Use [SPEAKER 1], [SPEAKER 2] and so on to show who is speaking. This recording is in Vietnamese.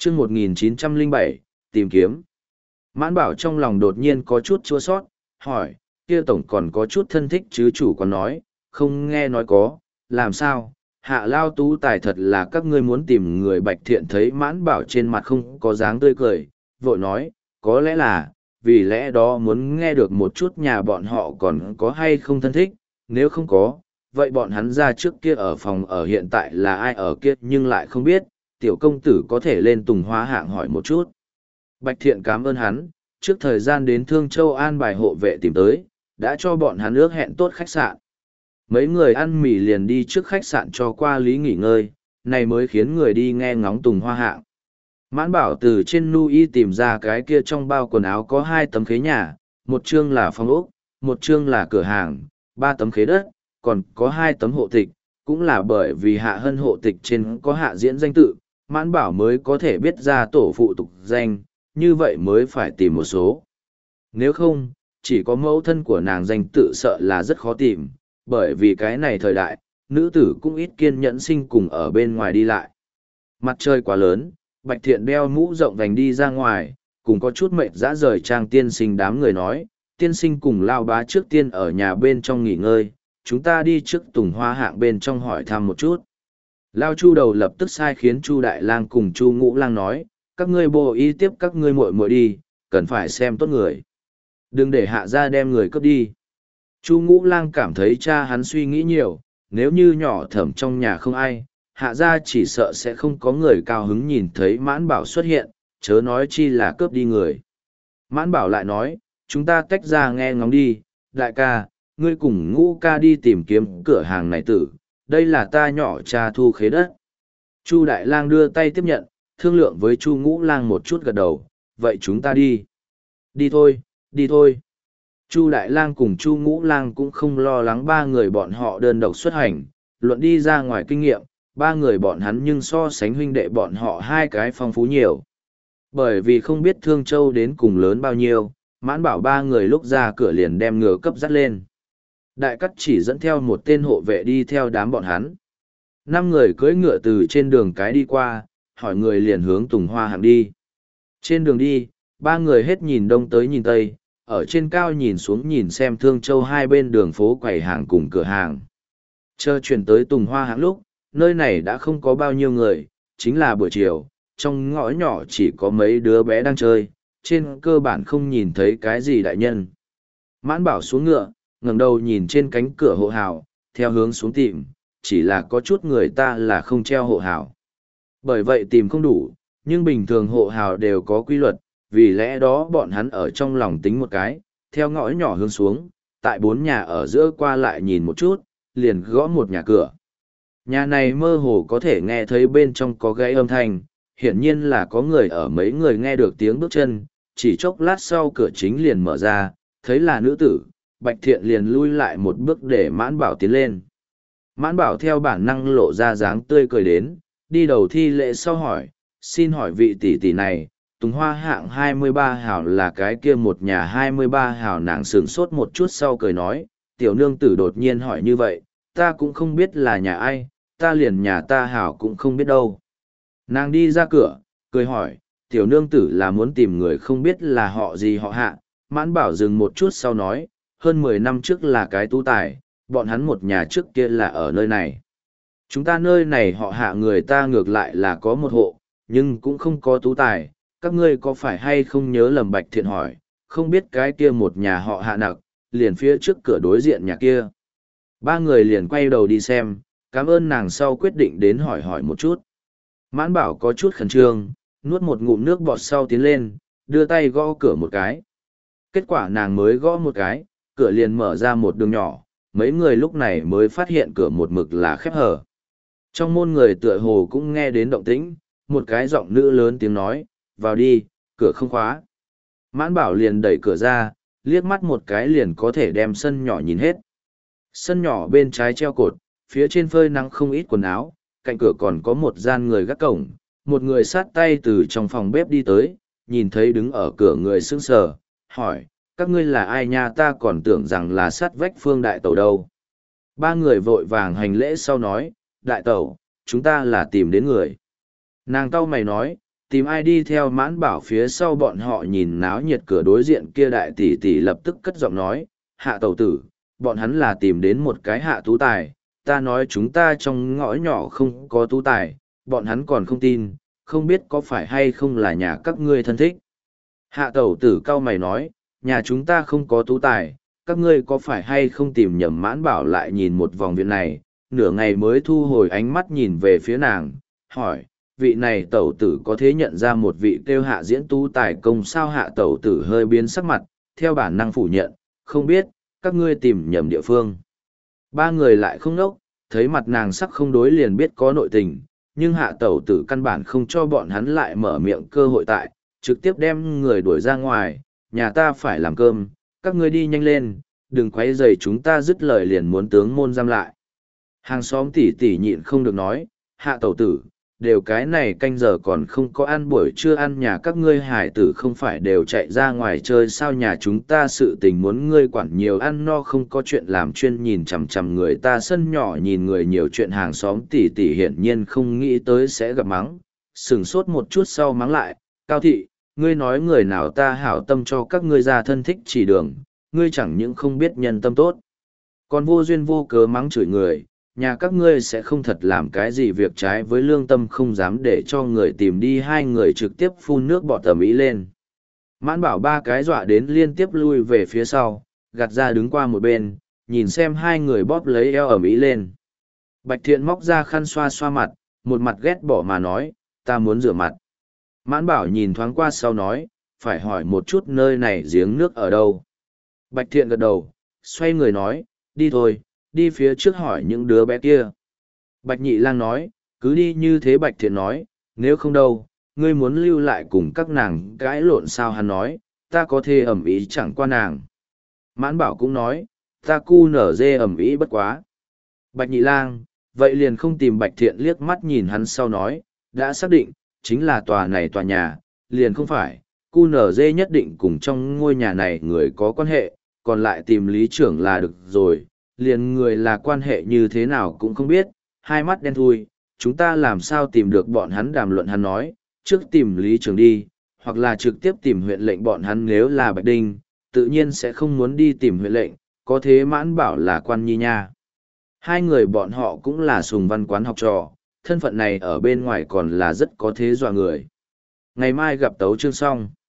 [SPEAKER 1] chương 1907, tìm kiếm. Mãn Bảo trong lòng đột nhiên có chút chua sót, hỏi, kia tổng còn có chút thân thích chứ chủ còn nói, không nghe nói có, làm sao, Hạ Lao Tú Tài thật là các ngươi muốn tìm người Bạch Thiện thấy Mãn Bảo trên mặt không có dáng tươi cười, vội nói, có lẽ là, vì lẽ đó muốn nghe được một chút nhà bọn họ còn có hay không thân thích, nếu không có, vậy bọn hắn ra trước kia ở phòng ở hiện tại là ai ở kia nhưng lại không biết, tiểu công tử có thể lên Tùng Hoa hạng hỏi một chút. Bạch Thiện cảm ơn hắn, trước thời gian đến Thương Châu an bài hộ vệ tìm tới, đã cho bọn hắn ước hẹn tốt khách sạn. Mấy người ăn mì liền đi trước khách sạn cho qua lý nghỉ ngơi, này mới khiến người đi nghe ngóng Tùng Hoa hạng. Mãn Bảo từ trên nu y tìm ra cái kia trong bao quần áo có 2 tấm khế nhà, một chương là phòng ốc, một chương là cửa hàng, 3 tấm khế đất, còn có 2 tấm hộ tịch, cũng là bởi vì Hạ Hân hộ tịch trên có Hạ Diễn danh tự, Mãn Bảo mới có thể biết ra tổ phụ tục danh, như vậy mới phải tìm một số. Nếu không, chỉ có mẫu thân của nàng danh tự sợ là rất khó tìm, bởi vì cái này thời đại, nữ tử cũng ít kiên nhẫn sinh cùng ở bên ngoài đi lại. Mặt trời quá lớn, Bạch Thiện đeo mũ rộng vành đi ra ngoài, cùng có chút mệt dã rời Trang tiên sinh đám người nói, tiên sinh cùng Lao Bá trước tiên ở nhà bên trong nghỉ ngơi, chúng ta đi trước Tùng Hoa hạng bên trong hỏi thăm một chút. Lao Chu đầu lập tức sai khiến Chu Đại Lang cùng Chu Ngũ Lang nói, các ngươi bộ y tiếp các ngươi muội muội đi, cần phải xem tốt người. Đừng để Hạ gia đem người cướp đi. Chu Ngũ Lang cảm thấy cha hắn suy nghĩ nhiều, nếu như nhỏ Thẩm trong nhà không ai, Hạ gia chỉ sợ sẽ không có người cao hứng nhìn thấy Mãn Bảo xuất hiện, chớ nói chi là cướp đi người. Mãn Bảo lại nói, chúng ta tách ra nghe ngóng đi, đại ca, ngươi cùng Ngũ ca đi tìm kiếm cửa hàng này tử, đây là ta nhỏ cha thu khế đất. Chu Đại Lang đưa tay tiếp nhận, thương lượng với Chu Ngũ Lang một chút gật đầu, vậy chúng ta đi. Đi thôi, đi thôi. Chu Đại Lang cùng Chu Ngũ Lang cũng không lo lắng 3 người bọn họ đơn độc xuất hành, luận đi ra ngoài kinh nghiệm, 3 người bọn hắn nhưng so sánh huynh đệ bọn họ 2 cái phong phú nhiều. Bởi vì không biết Thương Châu đến cùng lớn bao nhiêu, Mãn Bảo 3 người lúc ra cửa liền đem ngựa cấp dắt lên. Đại Cắt chỉ dẫn theo một tên hộ vệ đi theo đám bọn hắn. 5 người cưỡi ngựa từ trên đường cái đi qua, hỏi người liền hướng Tùng Hoa hạng đi. Trên đường đi, 3 người hết nhìn đông tới nhìn tây, ở trên cao nhìn xuống nhìn xem Thương Châu hai bên đường phố quầy hàng cùng cửa hàng. Chờ chuyển tới Tùng Hoa hạng lúc, nơi này đã không có bao nhiêu người, chính là buổi chiều, trong ngõ nhỏ chỉ có mấy đứa bé đang chơi, trên cơ bản không nhìn thấy cái gì đại nhân. Mãn Bảo xuống ngựa, ngẩng đầu nhìn trên cánh cửa hộ hào, theo hướng xuống tìm, chỉ là có chút người ta là không treo hộ hào. Bởi vậy tìm không đủ, nhưng bình thường hộ hào đều có quy luật, vì lẽ đó bọn hắn ở trong lòng tính một cái, theo ngõ nhỏ hướng xuống, tại 4 nhà ở giữa qua lại nhìn một chút, liền gõ một nhà cửa. Nhà này mơ hồ có thể nghe thấy bên trong có gãy âm thanh, hiển nhiên là có người ở, mấy người nghe được tiếng bước chân, chỉ chốc lát sau cửa chính liền mở ra, thấy là nữ tử, Bạch Thiện liền lui lại một bước để Mãn Bảo tiến lên. Mãn Bảo theo bản năng lộ ra dáng tươi cười đến, đi đầu thi lễ sau hỏi, xin hỏi vị tỷ tỷ này, Tùng Hoa hạng 23 hào là cái kia một nhà 23 hào. Nàng sửng sốt một chút sau cười nói, tiểu nương tử đột nhiên hỏi như vậy, ta cũng không biết là nhà ai, ta liền nhà ta hảo cũng không biết đâu. Nàng đi ra cửa, cười hỏi, tiểu nương tử là muốn tìm người không biết là họ gì họ Hạ. Mãn Bảo dừng một chút sau nói, hơn 10 năm trước là cái tú tài, bọn hắn một nhà trước kia là ở nơi này. Chúng ta nơi này họ Hạ người ta ngược lại là có một hộ, nhưng cũng không có tú tài, các ngươi có phải hay không nhớ lầm? Bạch Thiện hỏi, không biết cái kia một nhà họ Hạ nặc, liền phía trước cửa đối diện nhà kia. 3 người liền quay đầu đi xem, cảm ơn nàng sau quyết định đến hỏi một chút. Mãn Bảo có chút khẩn trương, nuốt một ngụm nước bọt sau tiến lên, đưa tay gõ cửa một cái. Kết quả nàng mới gõ một cái, cửa liền mở ra một đường nhỏ, mấy người lúc này mới phát hiện cửa một mực là khép hở. Trong môn người tựa hồ cũng nghe đến động tĩnh, một cái giọng nữ lớn tiếng nói, vào đi, cửa không khóa. Mãn Bảo liền đẩy cửa ra, liếc mắt một cái liền có thể đem sân nhỏ nhìn hết. Sân nhỏ bên trái treo cột, phía trên phơi nắng không ít quần áo, cạnh cửa còn có một gian người gác cổng, một người sát tay từ trong phòng bếp đi tới, nhìn thấy đứng ở cửa người sững sờ, hỏi, các ngươi là ai nha? Ta còn tưởng rằng là sát vách Phương đại tẩu đâu. 3 người vội vàng hành lễ sau nói, đại tẩu, chúng ta là tìm đến người. Nàng cau mày nói, tìm ai đi theo Mãn Bảo phía sau bọn họ nhìn náo nhiệt cửa đối diện kia đại tỷ tỷ lập tức cất giọng nói, hạ tẩu tử, bọn hắn là tìm đến một cái hạ tú tài, ta nói chúng ta trong ngõ nhỏ không có tú tài, bọn hắn còn không tin, không biết có phải hay không là nhà các ngươi thân thích. Hạ tẩu tử cau mày nói, nhà chúng ta không có tú tài, các ngươi có phải hay không tìm nhầm. Mãn Bảo lại nhìn một vòng viện này, nửa ngày mới thu hồi ánh mắt nhìn về phía nàng, hỏi, vị này tẩu tử có thể nhận ra một vị kêu hạ diễn tú tài công sao? Hạ tẩu tử hơi biến sắc mặt, theo bản năng phủ nhận, không biết, các ngươi tìm nhầm địa phương. Ba người lại không nốc, thấy mặt nàng sắc không đối liền biết có nội tình, nhưng hạ tẩu tử căn bản không cho bọn hắn lại mở miệng cơ hội tại, trực tiếp đem người đuổi ra ngoài, nhà ta phải làm cơm, các ngươi đi nhanh lên, đừng quấy rầy chúng ta. Dứt lời liền muốn tướng môn giam lại. Hàng xóm tỉ tỉ nhịn không được nói, hạ tẩu tử, đều cái này canh giờ còn không có ăn buổi trưa ăn, nhà các ngươi hải tử không phải đều chạy ra ngoài chơi sao? Nhà chúng ta sự tình muốn ngươi quản nhiều, ăn no không có chuyện làm, chuyên nhìn chằm chằm người ta sân nhỏ nhìn người nhiều chuyện. Hàng xóm tỉ tỉ hiển nhiên không nghĩ tới sẽ gặp mắng, sửng sốt một chút sau mắng lại, Cao thị, ngươi nói người nào ta hảo tâm cho các ngươi ra thân thích chỉ đường, ngươi chẳng những không biết nhân tâm tốt, còn vô duyên vô cớ mắng chửi người. Nhà các ngươi sẽ không thật làm cái gì việc trái với lương tâm không dám để cho người tìm đi. Hai người trực tiếp phun nước bọt ầm ĩ lên. Mãn Bảo ba cái dọa đến liên tiếp lui về phía sau, gạt ra đứng qua một bên, nhìn xem hai người bóp lấy eo ầm ĩ lên. Bạch Thiện móc ra khăn xoa xoa mặt, một mặt ghét bỏ mà nói, ta muốn rửa mặt. Mãn Bảo nhìn thoáng qua sau nói, phải hỏi một chút nơi này giếng nước ở đâu. Bạch Thiện gật đầu, xoay người nói, đi thôi, đi phía trước hỏi những đứa bé kia. Bạch Nhị Lang nói, cứ đi như thế. Bạch Thiện nói, nếu không đâu, ngươi muốn lưu lại cùng các nàng cãi lộn sao? Hắn nói, ta có thể ẩm ý chẳng qua nàng. Mãn Bảo cũng nói, ta cu nở dê ẩm ý bất quá. Bạch Nhị Lang, vậy liền không tìm. Bạch Thiện liếc mắt nhìn hắn sau nói, đã xác định, chính là tòa này tòa nhà, liền không phải, cu nở dê nhất định cùng trong ngôi nhà này người có quan hệ, còn lại tìm lý trưởng là được rồi. Liền người là quan hệ như thế nào cũng không biết, hai mắt đen thui, chúng ta làm sao tìm được bọn hắn đàm luận. Hắn nói, trước tìm lý trưởng đi, hoặc là trực tiếp tìm huyện lệnh. Bọn hắn nếu là Bạch Đinh, tự nhiên sẽ không muốn đi tìm huyện lệnh, có thế Mãn Bảo là quan nhi nha. Hai người bọn họ cũng là Sùng Văn Quán học trò, thân phận này ở bên ngoài còn là rất có thế dọa người. Ngày mai gặp Tấu Chương xong.